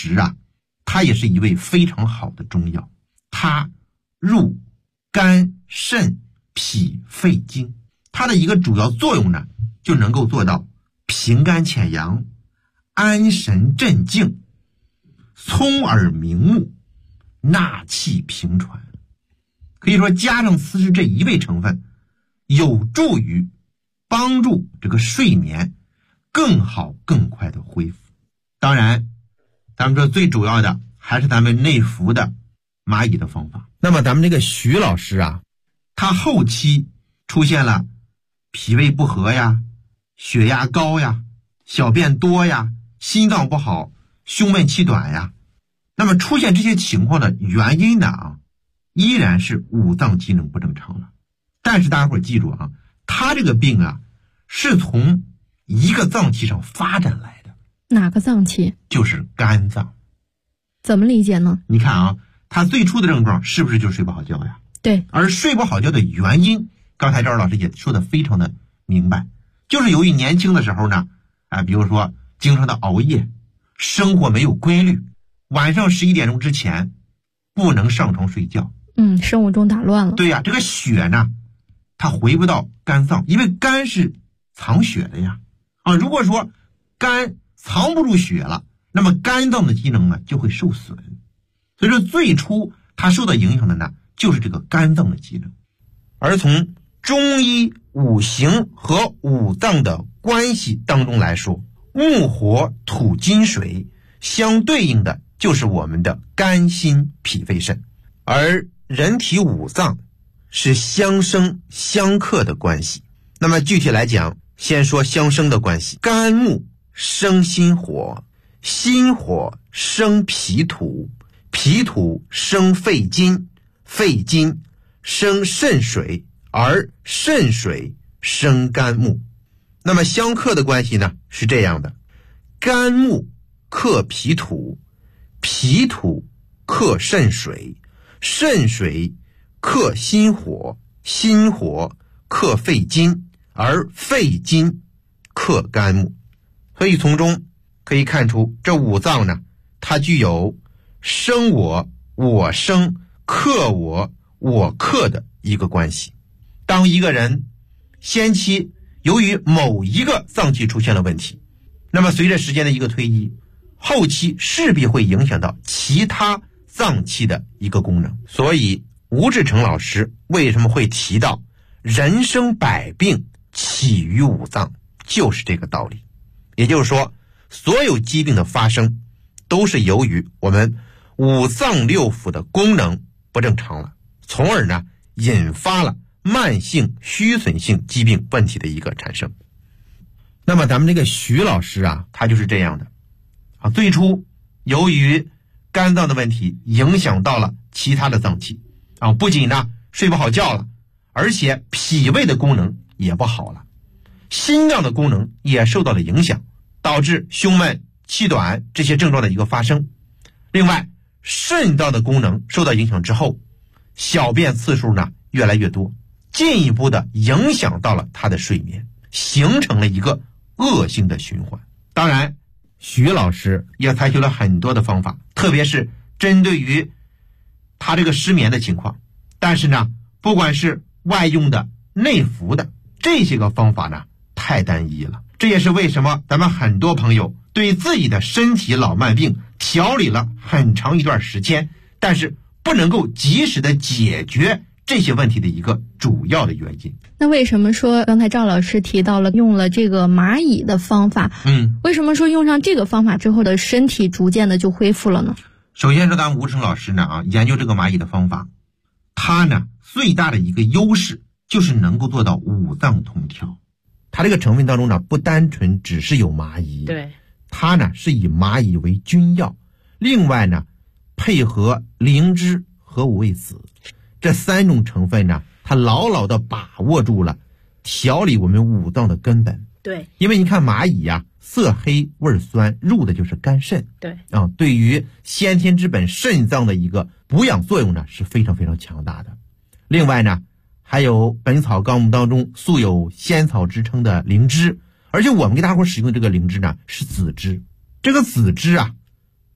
石啊，它也是一味非常好的中药，它入肝肾脾肺经，它的一个主要作用呢，就能够做到平肝潜阳、安神镇静、聪耳明目、纳气平喘。可以说加上此时这一味成分，有助于帮助这个睡眠更好更快的恢复。当然咱们说最主要的还是咱们内服的蚂蚁的方法。 那么咱们这个徐老师啊， 他后期出现了脾胃不和呀、血压高呀、小便多呀、心脏不好、胸闷气短呀，那么出现这些情况的原因呢依然是五脏机能不正常了。但是大家伙记住啊，他这个病啊是从一个脏器上发展来的。 哪个脏器？ 就是肝脏。 怎么理解呢？ 你看啊，他最初的症状是不是就是睡不好觉呀？ 对。 而睡不好觉的原因，刚才赵老师也说的非常的明白，就是由于年轻的时候呢，比如说经常的熬夜，生活没有规律，晚上11点钟之前不能上床睡觉。 生物钟打乱了。 对呀，这个血呢，它回不到肝脏，因为肝是藏血的呀。如果说肝藏不住血了，那么肝脏的机能呢就会受损。所以说最初它受到影响的呢，就是这个肝脏的机能。而从中医五行和五脏的关系当中来说，木火土金水相对应的就是我们的肝心脾肺肾，而人体五脏是相生相克的关系。那么具体来讲，先说相生的关系。肝木生心火，心火生脾土，脾土生肺金，肺金生肾水，而肾水生肝木。那么相克的关系呢是这样的，肝木克脾土，脾土克肾水，肾水克心火，心火克肺金，而肺金克肝木。所以从中可以看出，这五脏呢，它具有生我、我生、克我、我克的一个关系。当一个人先期由于某一个脏器出现了问题，那么随着时间的一个推移，后期势必会影响到其他脏器的一个功能。所以吴志成老师为什么会提到人生百病起于五脏，就是这个道理。也就是说，所有疾病的发生都是由于我们五脏六腑的功能不正常了，从而呢引发了慢性虚损性疾病问题的一个产生。 那么咱们这个徐老师啊， 他就是这样的最初由于肝脏的问题影响到了其他的脏器不仅呢睡不好觉了，而且脾胃的功能也不好了，心脏的功能也受到了影响，导致胸闷气短这些症状的一个发生。另外肾脏的功能受到影响之后，小便次数呢越来越多，进一步的影响到了他的睡眠，形成了一个恶性的循环。当然徐老师也采取了很多的方法，特别是针对于他这个失眠的情况。但是呢，不管是外用的、内服的，这些个方法呢太单一了。这也是为什么咱们很多朋友对自己的身体老慢病调理了很长一段时间，但是不能够及时的解决这些问题的一个主要的原因。 那为什么说刚才赵老师提到了用了这个蚂蚁的方法，为什么说用上这个方法之后的身体逐渐的就恢复了呢？ 首先是咱们吴成老师呢研究这个蚂蚁的方法，它呢最大的一个优势就是能够做到五脏通调。 它这个成分当中呢，不单纯只是有蚂蚁， 对， 它呢是以蚂蚁为君药，另外呢配合灵芝和五味子这三种成分呢，它牢牢地把握住了调理我们五脏的根本。 对， 因为你看蚂蚁呀，色黑味酸，入的就是肝肾。 对对于先天之本肾脏的一个补养作用呢是非常非常强大的。另外呢，还有《本草纲目》当中素有仙草之称的灵芝，而且我们给大伙使用的这个灵芝呢是紫芝。这个紫芝啊，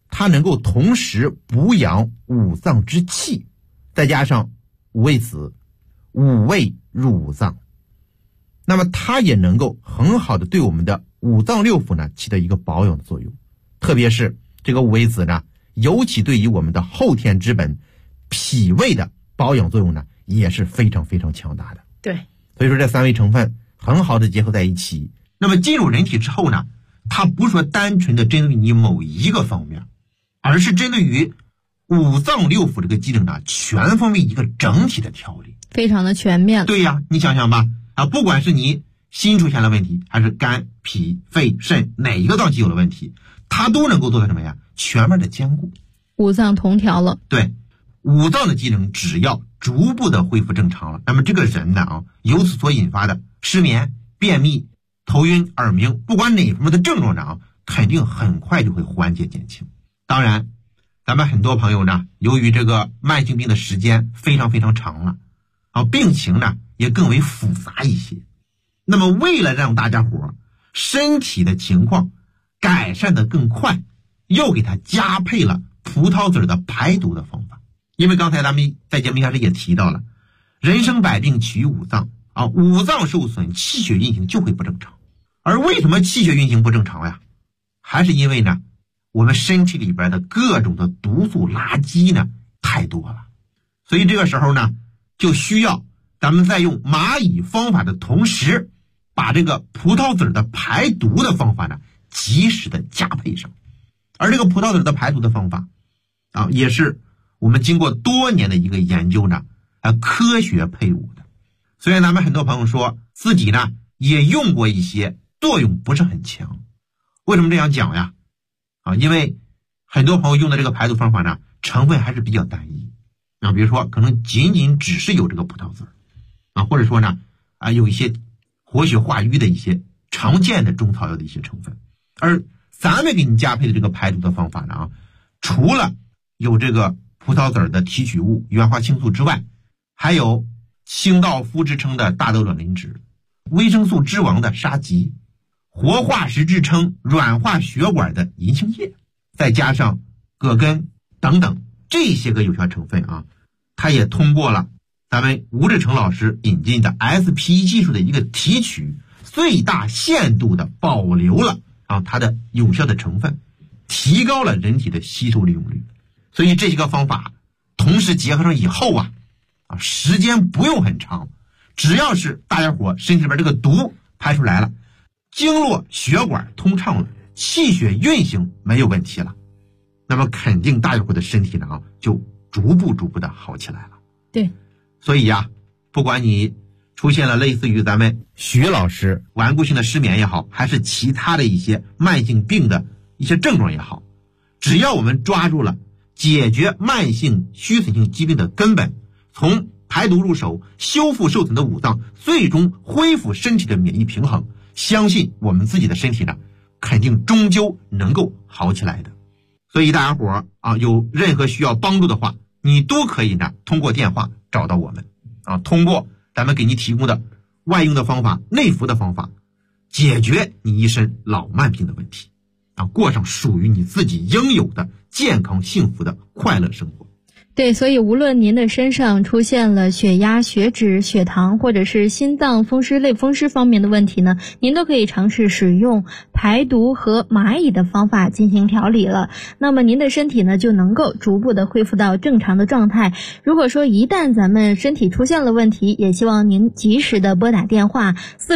它能够同时补养五脏之气，再加上五味子、五味入五脏，那么它也能够很好的对我们的五脏六腑呢起到一个保养的作用。特别是这个五味子呢，尤其对于我们的后天之本脾胃的保养作用呢也是非常非常强大的。 对， 所以说这3味成分很好的结合在一起。 那么进入人体之后呢，它不是说单纯的针对你某一个方面，而是针对于五脏六腑这个机能呢全方位一个整体的调理， 非常的全面。 对呀，你想想吧，不管是你心出现了问题，还是肝、脾、肺、肾哪一个脏器有了问题，它都能够做到什么呀？全面的兼顾， 五脏同调了。 对，五脏的机能只要逐步的恢复正常了，那么这个人呢由此所引发的失眠、便秘、头晕、耳鸣，不管哪方面的症状呢肯定很快就会缓解减轻。当然咱们很多朋友呢，由于这个慢性病的时间非常非常长了病情呢也更为复杂一些。那么为了让大家伙身体的情况改善的更快，又给他加配了葡萄籽的排毒的方法。因为刚才咱们在节目一开始也提到了，人生百病起于五脏五脏受损，气血运行就会不正常。而为什么气血运行不正常呀？还是因为呢我们身体里边的各种的毒素垃圾呢太多了。所以这个时候呢就需要咱们在用蚂蚁方法的同时，把这个葡萄籽的排毒的方法呢及时的加配上。而这个葡萄籽的排毒的方法也是我们经过多年的一个研究呢科学配伍的。虽然咱们很多朋友说自己呢也用过一些，作用不是很强。为什么这样讲呀？因为很多朋友用的这个排毒方法呢成分还是比较单一比如说可能仅仅只是有这个葡萄籽或者说呢有一些活血化瘀的一些常见的中草药的一些成分。而咱们给你加配的这个排毒的方法呢除了有这个葡萄籽的提取物原花青素之外，还有清道夫之称的大豆卵磷脂、维生素之王的沙棘、活化石之称软化血管的银杏叶，再加上葛根等等这些个有效成分它也通过了咱们吴志成老师引进的 SPE 技术的一个提取，最大限度的保留了它的有效的成分，提高了人体的吸收利用率。所以这些个方法同时结合上以后时间不用很长，只要是大家伙身体里边这个毒排出来了，经络血管通畅了，气血运行没有问题了，那么肯定大家伙的身体呢就逐步的好起来了。 对， 所以不管你出现了类似于咱们徐老师顽固性的失眠也好，还是其他的一些慢性病的一些症状也好，只要我们抓住了解决慢性虚损性疾病的根本，从排毒入手，修复受损的五脏，最终恢复身体的免疫平衡，相信我们自己的身体呢肯定终究能够好起来的。所以大家伙有任何需要帮助的话，你都可以呢通过电话找到我们通过咱们给你提供的外用的方法、内服的方法，解决你一身老慢病的问题过上属于你自己应有的健康幸福的快乐生活。 对，所以无论您的身上出现了血压、血脂、血糖或者是心脏风湿、类风湿方面的问题呢，您都可以尝试使用排毒和蚂蚁的方法进行调理了。那么您的身体呢就能够逐步的恢复到正常的状态。如果说一旦咱们身体出现了问题，也希望您及时的拨打电话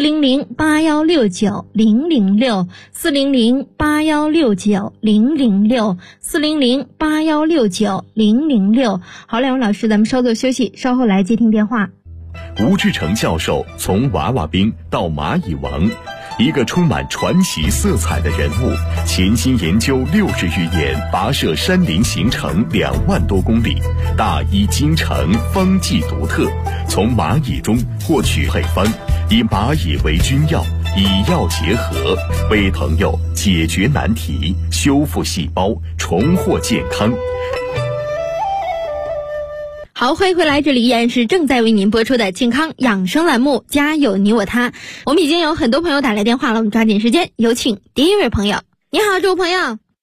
400-8169-006 400-8169-006 400-8169-006。好，两位老师，咱们稍作休息，稍后来接听电话。 吴志成教授从娃娃兵到蚂蚁王，一个充满传奇色彩的人物，潜心研究60余年，跋涉山林行程2万多公里，大医精诚，方剂独特，从蚂蚁中获取配方，以蚂蚁为君药，以药结合，为朋友解决难题，修复细胞，重获健康。 好，欢迎回来，这里依然是正在为您播出的健康养生栏目，家有你我他。我们已经有很多朋友打来电话了，我们抓紧时间，有请第一位朋友。你好，这位朋友。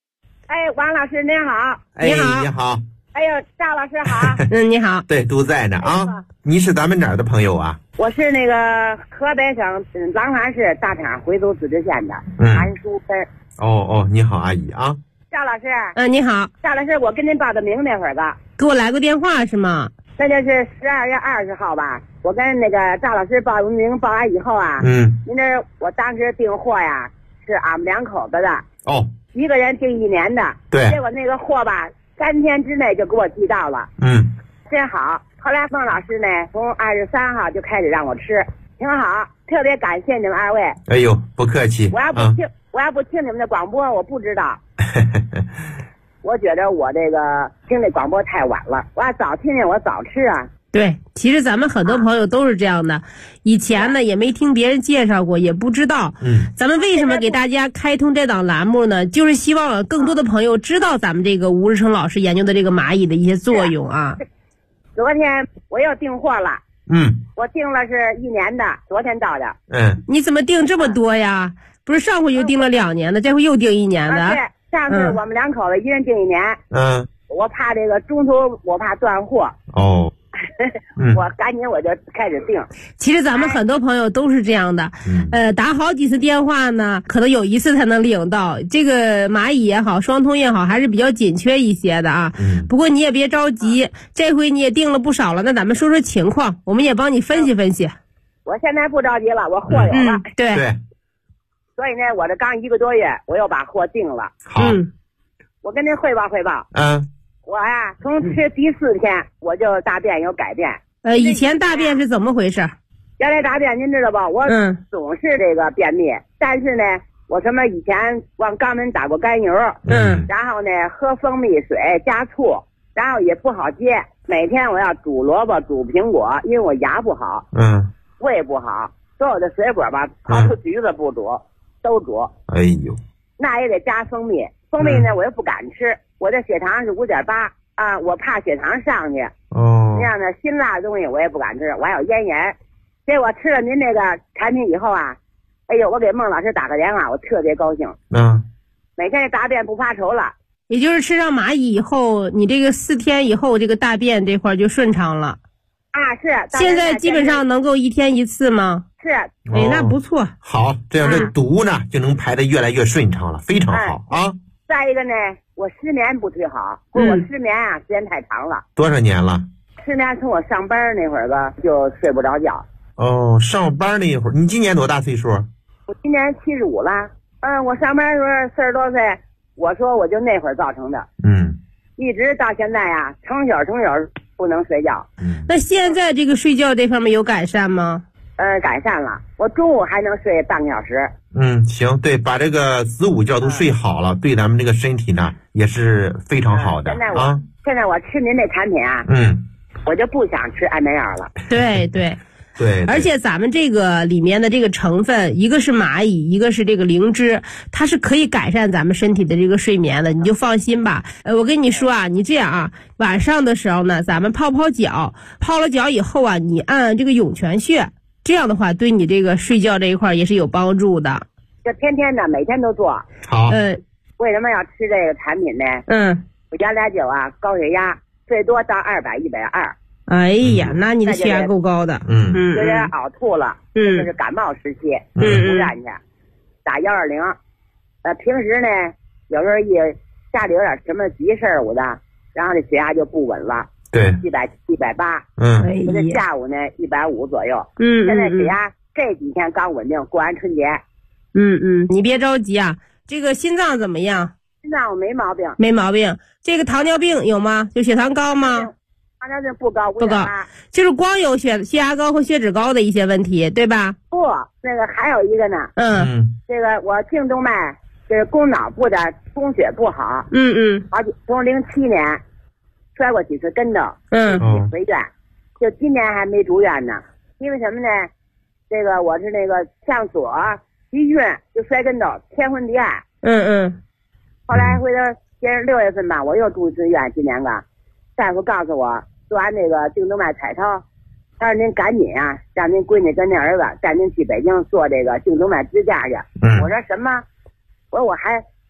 哎，王老师您好。 哎， 你好。 你好。 哎呦，赵老师好。 你好。 对，都在呢啊。你是咱们哪儿的朋友啊？ 我是那个河北省廊坊市大昌回族自治县的韩淑芬。 哦，你好，阿姨啊。 赵老师。 你好。 赵老师，我跟您报的名那会儿个， 给我来过电话是吗？ 那就是12月20号吧。我跟那个赵老师报名报完以后啊，您这我当时订货呀，是俺们2口子的。 哦。 一个人订1年的。 对。 结果那个货吧，3天之内就给我寄到了。真好。后来孟老师呢，从23号就开始让我吃，挺好，特别感谢你们2位。 哎呦，不客气。 我要不听你们的广播，我不知道。我觉得我这个听这广播太晚了，我要早听见我早吃啊。 对，其实咱们很多朋友都是这样的，以前呢也没听别人介绍过，也不知道。咱们为什么给大家开通这档栏目呢？就是希望更多的朋友知道咱们这个吴日成老师研究的这个蚂蚁的一些作用啊。 昨天我又订货了。我订了是1年的，昨天到的。 你怎么订这么多呀？不是上回就订了2年的，这回又订1年的？ 对，上次我们2口子一人订1年。我怕这个中途我怕断货。我赶紧我就开始订。 其实咱们很多朋友都是这样的，打好几次电话呢，可能有1次才能领到。这个蚂蚁也好，双通也好，还是比较紧缺一些的啊。不过你也别着急，这回你也订了不少了，那咱们说说情况，我们也帮你分析分析。 我现在不着急了，我货有了。 对。 所以呢，我这刚1个多月，我又把货订了。 好。 我跟您汇报汇报。我呀，从吃第4天我就大便有改变。 以前大便是怎么回事？ 原来大便您知道吧？我总是这个便秘，但是呢，我什么以前往肛门打过甘油，然后呢喝蜂蜜水加醋，然后也不好接。每天我要煮萝卜煮苹果，因为我牙不好，胃不好，所有的水果吧，刨出橘子不煮，都煮。 哎呦， 那也得加蜂蜜，蜂蜜呢我又不敢吃。我这血糖是5.8啊，我怕血糖上去。这样的辛辣的东西我也不敢吃，我还有咽炎。结果吃了您那个产品以后啊，哎呦，我给孟老师打个电话，我特别高兴。每天这大便不发愁了。 也就是吃上蚂蚁以后，你这个4天以后，这个大便这块就顺畅了。 是。 现在基本上能够1天1次吗？ 是。 那不错。 好，这样这毒呢就能排得越来越顺畅了，非常好啊。 再一个呢，我失眠不忒好，我失眠啊时间太长了。 多少年了？ 失眠从我上班那会儿吧就睡不着觉。 上班那会儿，你今年多大岁数？ 我今年75了。我上班的时候40多岁，我说我就那会儿造成的。一直到现在呀，成宿不能睡觉。 那现在这个睡觉这方面有改善吗？ 改善了，我中午还能睡半个小时。 行，对，把这个子午觉都睡好了，对咱们这个身体呢也是非常好的。 现在我吃您这产品啊，我就不想吃安眠药了。 对。而且咱们这个里面的这个成分，一个是蚂蚁，一个是这个灵芝，它是可以改善咱们身体的这个睡眠的，你就放心吧。我跟你说啊，你这样啊，晚上的时候呢，咱们泡脚，泡了脚以后啊，你按这个涌泉穴，这样的话对你这个睡觉这一块也是有帮助的。 就天天的每天都做。 好。 为什么要吃这个产品呢？我原来就啊高血压最多到200、120。 哎呀，那你的血压够高的。 有点呕吐了。这是感冒时期。出院去打120。平时呢有时候家里有点什么急事儿的，然后这血压就不稳了。 对 ，100、180。我这下午呢150左右。现在血压这几天刚稳定，过完春节。 你别着急啊，这个心脏怎么样？ 心脏我没毛病。 没毛病。这个糖尿病有吗？就血糖高吗？ 糖尿病不高， 不高，就是光有血压高和血脂高的一些问题，对吧？ 不，那个还有一个呢。这个我颈动脉就是供脑部的供血不好。从07年摔过几次跟头。回院，就今年还没住院呢。因为什么呢？这个我是那个向左一晕就摔跟头，天昏地暗。后来回头今儿6月份吧，我又住一次院，今年个。大夫告诉我做完那个颈动脉彩超，他说您赶紧啊，让您闺女跟您儿子带您去北京做这个颈动脉支架去。我说什么？我说我还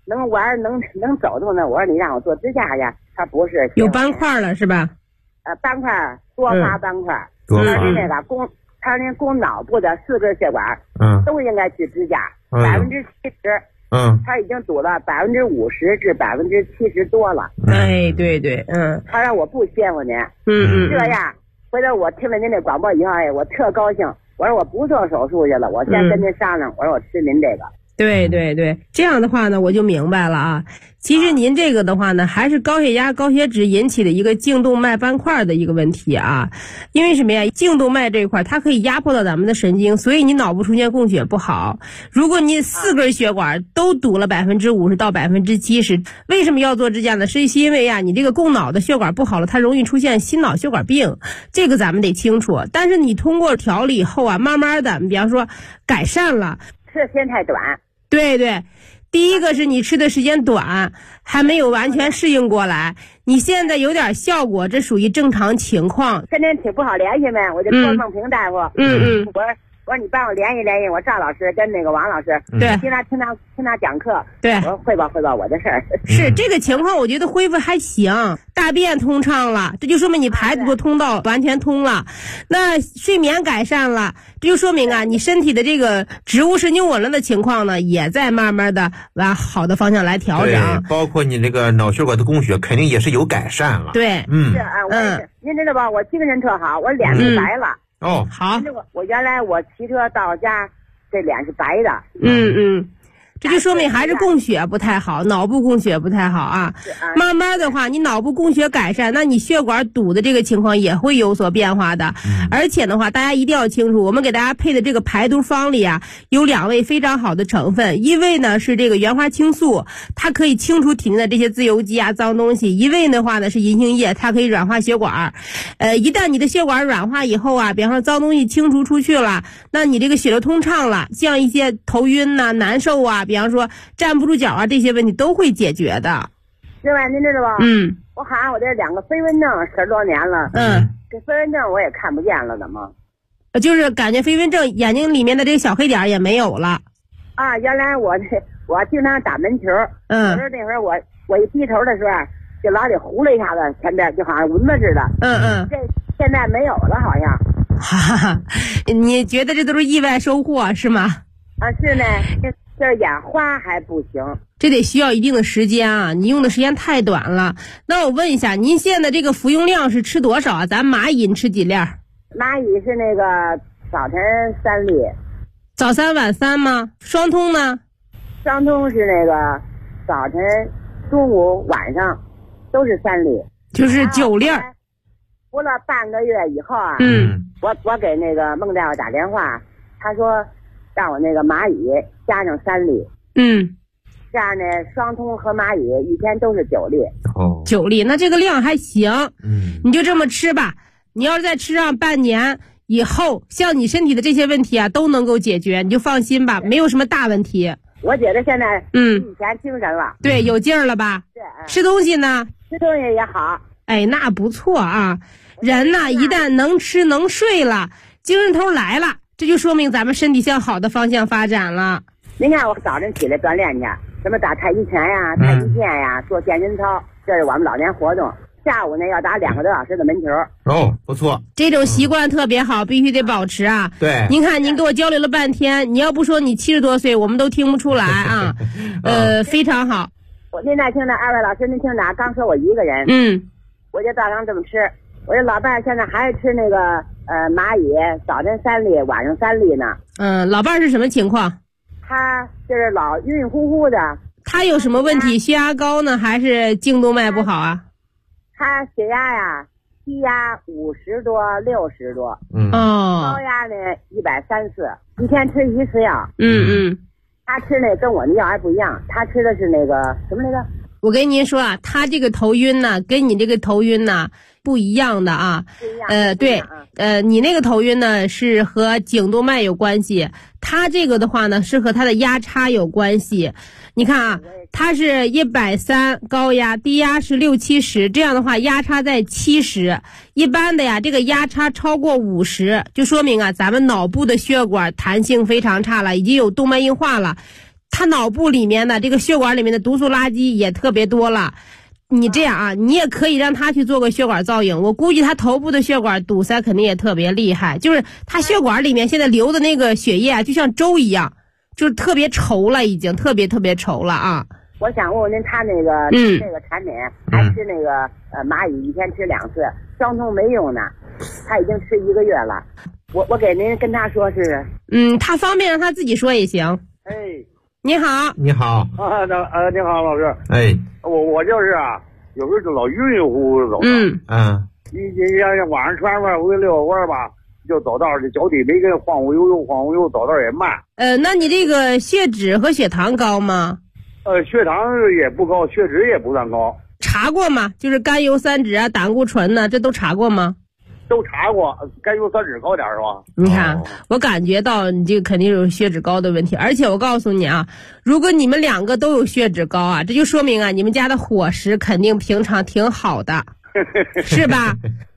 能玩能走动的。我说你让我做指甲去，他不是有斑块了是吧？ 斑块多发斑块， 他是那个他那供脑部的4根血管，都应该去指甲，70%，他已经堵了50%至70%多了。 哎，对对， 他让我不歇乎呢，这样，回头我听了您这广播以后，我特高兴。我说我不做手术去了，我先跟您商量，我说我吃您这个。 对对对，这样的话呢，我就明白了啊。其实您这个的话呢，还是高血压、高血脂引起的一个颈动脉斑块的一个问题啊。因为什么呀？颈动脉这一块它可以压迫到咱们的神经，所以你脑部出现供血不好。如果你4根血管都堵了50%到70%，为什么要做支架呢？是因为啊，你这个供脑的血管不好了，它容易出现心脑血管病，这个咱们得清楚。但是你通过调理后啊，慢慢的，比方说改善了， 吃的时间太短。 对对，第一个是你吃的时间短，还没有完全适应过来。你现在有点效果，这属于正常情况。 天天挺不好联系呗，我就托孟平大夫。我说你帮我联系联系，我赵老师跟那个王老师， 对， 听他讲课， 对， 我说汇报我的事儿。 是这个情况，我觉得恢复还行，大便通畅了，这就说明你排毒通道完全通了，那睡眠改善了，这就说明啊，你身体的这个植物神经紊乱的情况呢，也在慢慢的往好的方向来调整。 包括你这个脑血管的供血，肯定也是有改善了。 对， 是啊，我也是。您知道吧？我精神特好，我脸都白了。 好。 我原来我骑车到家，这脸是白的。 这就说明还是供血不太好，脑部供血不太好啊。慢慢的话，你脑部供血改善，那你血管堵的这个情况也会有所变化的。而且的话，大家一定要清楚，我们给大家配的这个排毒方里啊，有2味非常好的成分，一味呢是这个原花青素，它可以清除体内的这些自由基啊、脏东西；一味的话呢是银杏叶，它可以软化血管。一旦你的血管软化以后啊，比方说脏东西清除出去了，那你这个血流通畅了，像一些头晕呐、难受啊，比方说站不住脚啊，这些问题都会解决的。 另外您知道吧？我好像我这2个飞蚊症10多年了。这飞蚊症我也看不见了，怎么？ 就是感觉飞蚊症眼睛里面的这个小黑点也没有了。 啊，原来我经常打门球。可是那会儿我一低头的时候，就老得呼了一下子，前边就好像蚊子似的。这现在没有了，好像。 哈哈，你觉得这都是意外收获是吗？ 是呢。这眼花还不行， 这得需要一定的时间啊！你用的时间太短了。那我问一下，您现在这个服用量是吃多少啊？咱蚂蚁吃几粒？ 蚂蚁是那个早晨3粒， 早3晚3吗？双通呢？ 双通是那个早晨、中午、晚上都是3粒， 就是9粒。 服了半个月以后啊，我给那个孟大夫打电话，他说让我那个蚂蚁加上3粒，这样呢，双通和蚂蚁一天都是9粒。 9粒，那这个量还行。你就这么吃吧。你要是再吃上半年以后，像你身体的这些问题啊，都能够解决，你就放心吧，没有什么大问题。 我觉得现在比以前精神了， 对，有劲儿了吧？ 对， 吃东西呢？ 吃东西也好。 哎，那不错啊。人呢，一旦能吃能睡了，精神头来了，这就说明咱们身体向好的方向发展了。 您看我早晨起来锻炼去，什么打太极拳呀、太极剑呀、做健身操，这是我们老年活动。下午呢要打2个多小时的门球。 不错， 这种习惯特别好，必须得保持啊。 对， 您看您给我交流了半天，你要不说你70多岁，我们都听不出来啊。非常好。 我现在听着2位老师，您听着，刚说我一个人，我就照常这么吃。我这老伴儿现在还是吃那个蚂蚁，早晨3粒，晚上3粒呢。 老伴儿是什么情况？ 他就是老晕晕乎乎的。 他有什么问题？血压高呢，还是颈动脉不好啊？ 他血压呀，低压50多、60多。高压呢134，一天吃1次药。他吃那跟我的药还不一样，他吃的是那个什么来着？ 我跟您说啊，他这个头晕呢，跟你这个头晕呢不一样的啊。对，你那个头晕呢是和颈动脉有关系，他这个的话呢是和他的压差有关系。你看啊，他是130高压，低压是60、70，这样的话压差在70。一般的呀，这个压差超过50，就说明啊咱们脑部的血管弹性非常差了，已经有动脉硬化了。 他脑部里面的这个血管里面的毒素垃圾也特别多了。你这样啊，你也可以让他去做个血管造影，我估计他头部的血管堵塞肯定也特别厉害，就是他血管里面现在流的那个血液啊，就像粥一样，就是特别稠了，已经特别稠了啊。 我想问问您，他那个这个产品还吃那个蚂蚁一天吃2次，双通没用呢，他已经吃1个月了。我给您跟他说是， 他方便让他自己说也行。 哎， 你好， 你好啊，你好老师， 哎， 我就是啊，有时候就老晕晕乎乎走。你像晚上吃完饭回去遛个弯吧，就走道这脚底没跟晃悠悠，走道也慢。 那你这个血脂和血糖高吗？ 血糖也不高，血脂也不算高。 查过吗？就是甘油三酯啊、胆固醇呢，这都查过吗？ 都查过，甘油三酯高点是吧？ 你看，我感觉到你这个肯定有血脂高的问题，而且我告诉你啊，如果你们2个都有血脂高啊，这就说明啊，你们家的伙食肯定平常挺好的，是吧？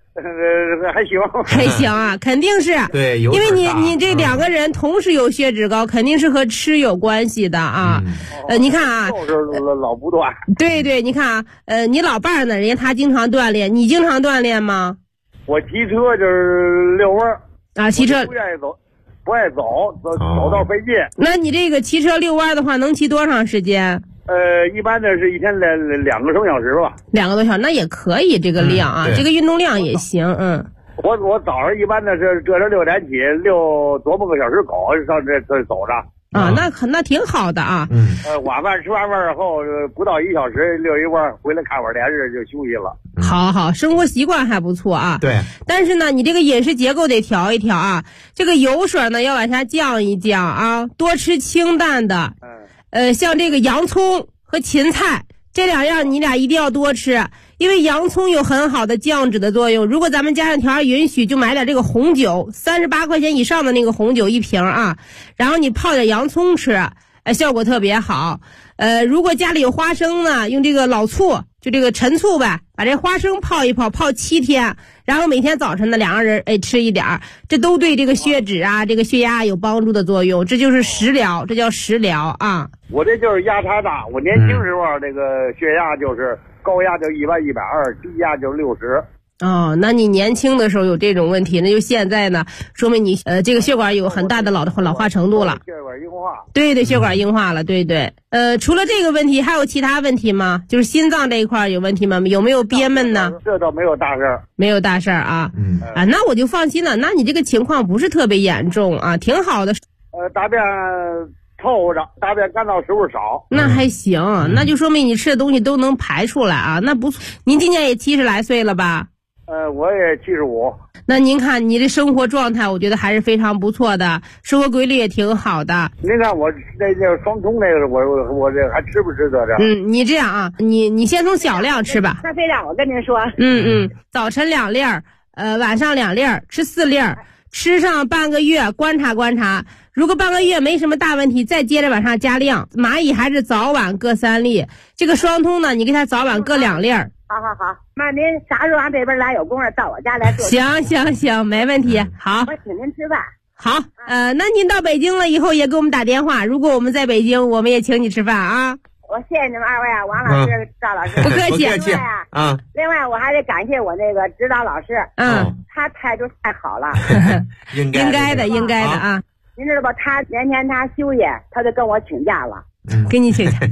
还行啊，肯定是。 对， 因为你这2个人同时有血脂高，肯定是和吃有关系的啊。你看啊， 就是老不断。 对，你看啊，你老伴儿呢，人家他经常锻炼，你经常锻炼吗？ 我骑车就是遛弯啊，骑车不爱走道费劲。 那你这个骑车遛弯的话，能骑多长时间？ 一般的是一天2个多小时吧。 2个多小时，那也可以，这个量啊，这个运动量也行。 我早上一般的是这6点起，遛多半个小时狗上这走着。 啊，那挺好的啊。 晚饭吃完饭后不到1小时遛一弯，回来看会儿电视就休息了。 好，生活习惯还不错啊。 对。但是呢，你这个饮食结构得调一调啊。这个油水呢要往下降一降啊，多吃清淡的。像这个洋葱和芹菜这2样，你俩一定要多吃，因为洋葱有很好的降脂的作用。如果咱们家长条件允许，就买点这个红酒，38块钱以上的那个红酒1瓶啊，然后你泡点洋葱吃，效果特别好。如果家里有花生呢，用这个老醋，就这个陈醋呗，把这花生泡一泡，泡7天，然后每天早晨呢2个人吃一点，这都对这个血脂啊、这个血压有帮助的作用，这就是食疗，这叫食疗啊。 我这就是压差大，我年轻时候这个血压就是高压就100、120，低压就60。 那你年轻的时候有这种问题，那就现在呢，说明你这个血管有很大的老化程度了。 血管硬化。 对，血管硬化了，对。除了这个问题，还有其他问题吗？就是心脏这一块有问题吗？有没有憋闷呢？ 这倒没有大事儿。 没有大事儿啊。那我就放心了。那你这个情况不是特别严重啊，挺好的。 大便凑合着，大便干燥食物少。 那还行，那就说明你吃的东西都能排出来啊，那不错。您今年也70来岁了吧？ 我也75。 那您看你的生活状态，我觉得还是非常不错的，生活规律也挺好的。 您看我那双通那个，我这还吃不吃得着？ 你这样啊，你先从小量吃吧。 那非让我跟您说。 早晨2粒儿，晚上2粒儿，吃4粒儿，吃上半个月，观察观察。如果半个月没什么大问题，再接着往上加量。蚂蚁还是早晚各3粒，这个双通呢，你给它早晚各2粒儿。 好，那您啥时候俺这边来有功夫到我家来做？ 行，没问题。好， 我请您吃饭。 好，那您到北京了以后也给我们打电话，如果我们在北京，我们也请你吃饭啊。 我谢谢你们2位啊，王老师、赵老师。 不客气。 另外我还得感谢我那个指导老师，他态度太好了。 应该的啊。 您知道吧？他年前他休息，他就跟我请假了。 跟你请假。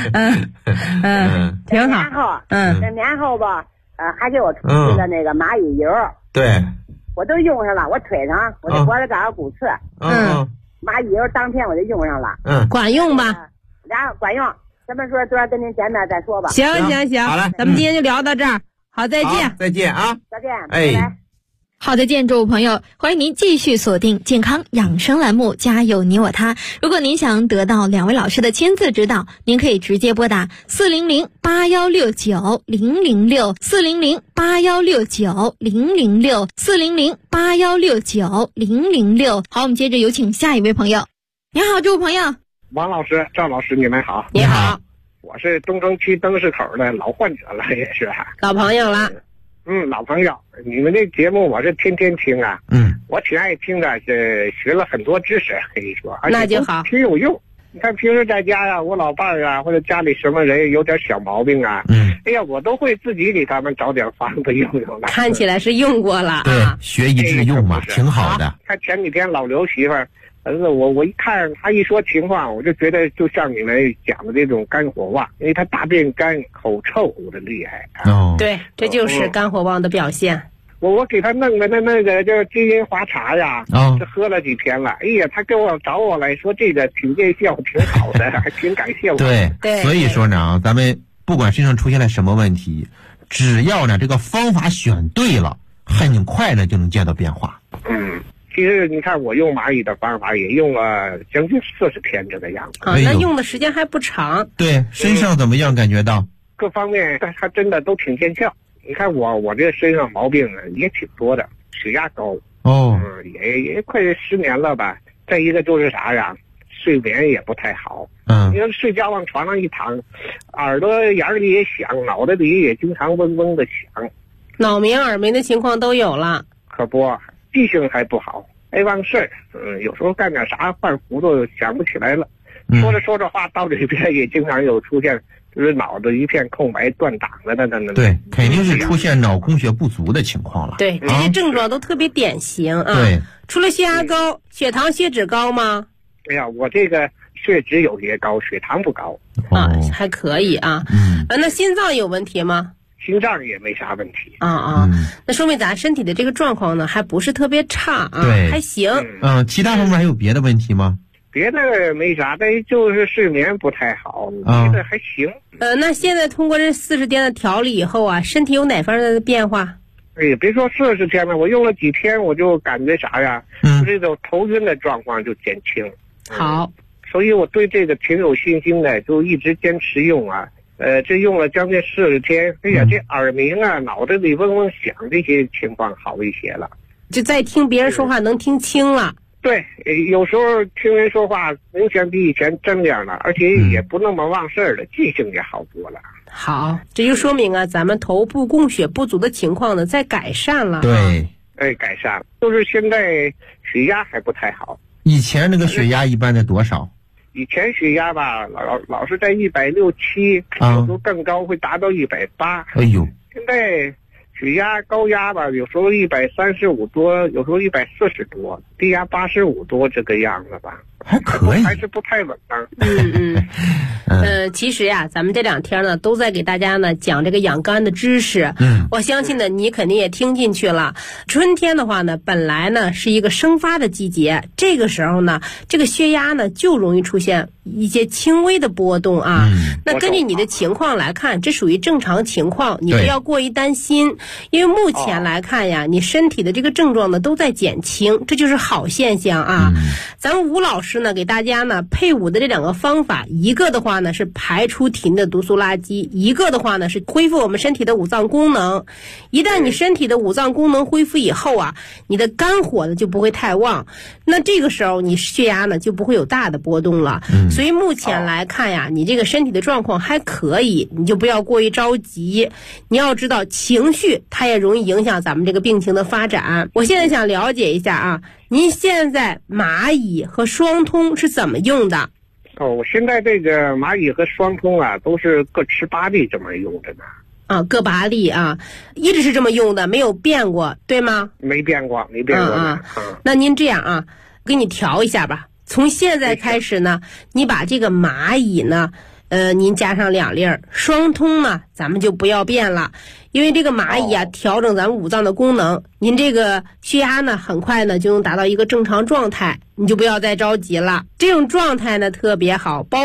挺好。 年后吧，还给我出了那个蚂蚁油。 对。 我都用上了，我腿上我这脖子嘎骨刺。蚂蚁油当天我就用上了。 管用吧？ 然后管用。咱们说多少跟您见面再说吧。 行。 好嘞， 咱们今天就聊到这儿。好，再见。 再见啊。 再见。拜拜。 好，再见，诸位朋友，欢迎您继续锁定健康养生栏目，家有你我他。如果您想得到2位老师的亲自指导，您可以直接拨打400-8169-006，400-8169-006，400-8169-006。好，我们接着有请下一位朋友。你好，诸位朋友。 王老师、赵老师，你们好。 你好。 我是东城区灯市口的老患者了，也是老朋友了。 老朋友，你们这节目我是天天听啊。我挺爱听的，学了很多知识，可以说，而且那就好， 挺有用。 你看平时在家呀，我老伴儿啊，或者家里什么人有点小毛病啊，哎呀，我都会自己给他们找点方子用用的。 看起来是用过了， 对，学以致用嘛，挺好的。 看前几天老刘媳妇儿，我一看他一说情况，我就觉得就像你们讲的这种肝火旺，因为他大便干、口臭的厉害。 对，这就是肝火旺的表现。 我给他弄的那个叫金银花茶呀，这喝了几天了。哎呀，他找我来说这个挺见效，挺好的，还挺感谢我。 对，所以说呢，咱们不管身上出现了什么问题，只要呢这个方法选对了，很快呢就能见到变化。 其实你看我用蚂蚁的方法也用了将近40天这个样子。 那用的时间还不长。 对，身上怎么样感觉到？ 各方面还真的都挺见效。你看我这身上毛病也挺多的，血压高也快10年了吧。再一个就是啥呀，睡眠也不太好。因为睡觉往床上一躺，耳朵眼里也响，脑袋里也经常嗡嗡的响， 脑鸣耳鸣的情况都有了。 可不，记性还不好，爱忘事儿。有时候干点啥犯糊涂想不起来了，说着话到这边也经常有出现。就是脑子一片空白、断档的那。 对，肯定是出现脑供血不足的情况了。 对，这些症状都特别典型啊。 对， 除了血压高，血糖、血脂高吗？ 哎呀，我这个血脂有些高，血糖不高。 还可以啊。那心脏有问题吗？ 心脏也没啥问题。 那说明咱身体的这个状况呢，还不是特别差啊，还行。 其他方面还有别的问题吗？ 别的没啥，但就是睡眠不太好，别的还行。 那现在通过这40天的调理以后啊，身体有哪方面的变化？ 哎呀，别说40天了，我用了几天，我就感觉啥呀，就这种头晕的状况就减轻。 好， 所以我对这个挺有信心的，就一直坚持用啊。这用了将近40天，哎呀，这耳鸣啊、脑袋里嗡嗡响这些情况好一些了。 就再听别人说话能听清了。 对，有时候听人说话明显比以前正亮了，而且也不那么忘事儿了，记性也好多了。 好，这就说明啊，咱们头部供血不足的情况呢在改善了。 对， 改善了，就是现在血压还不太好。 以前那个血压一般在多少？ 以前血压吧，老是在160、7，有时候更高会达到180。 哎呦， 现在血压高压吧，有时候135多，有时候140多，低压85多这个样子吧， 还可以， 还是不太稳当。 其实呀，咱们这2天呢都在给大家呢讲这个养肝的知识。我相信呢你肯定也听进去了。春天的话呢，本来呢是一个生发的季节，这个时候呢，这个血压呢就容易出现一些轻微的波动啊。那根据你的情况来看，这属于正常情况，你不要过于担心，因为目前来看呀，你身体的这个症状呢都在减轻，这就是好现象啊。咱们吴老师呢给大家呢配伍的这2个方法，一个的话呢是排出体内的毒素垃圾，一个的话呢是恢复我们身体的五脏功能。一旦你身体的五脏功能恢复以后啊，你的肝火呢就不会太旺，那这个时候你血压呢就不会有大的波动了。所以目前来看呀，你这个身体的状况还可以，你就不要过于着急。你要知道情绪它也容易影响咱们这个病情的发展。我现在想了解一下啊，您现在蚂蚁和双通是怎么用的？ 我现在这个蚂蚁和双通啊，都是各吃8粒这么用着呢。 各8粒啊，一直是这么用的，没有变过，对吗？ 没变过。 那您这样啊，给你调一下吧。从现在开始呢，你把这个蚂蚁呢，您加上2粒，双通呢，咱们就不要变了，因为这个蚂蚁啊，调整咱们五脏的功能，您这个血压呢，很快呢就能达到一个正常状态，你就不要再着急了。这种状态呢特别好，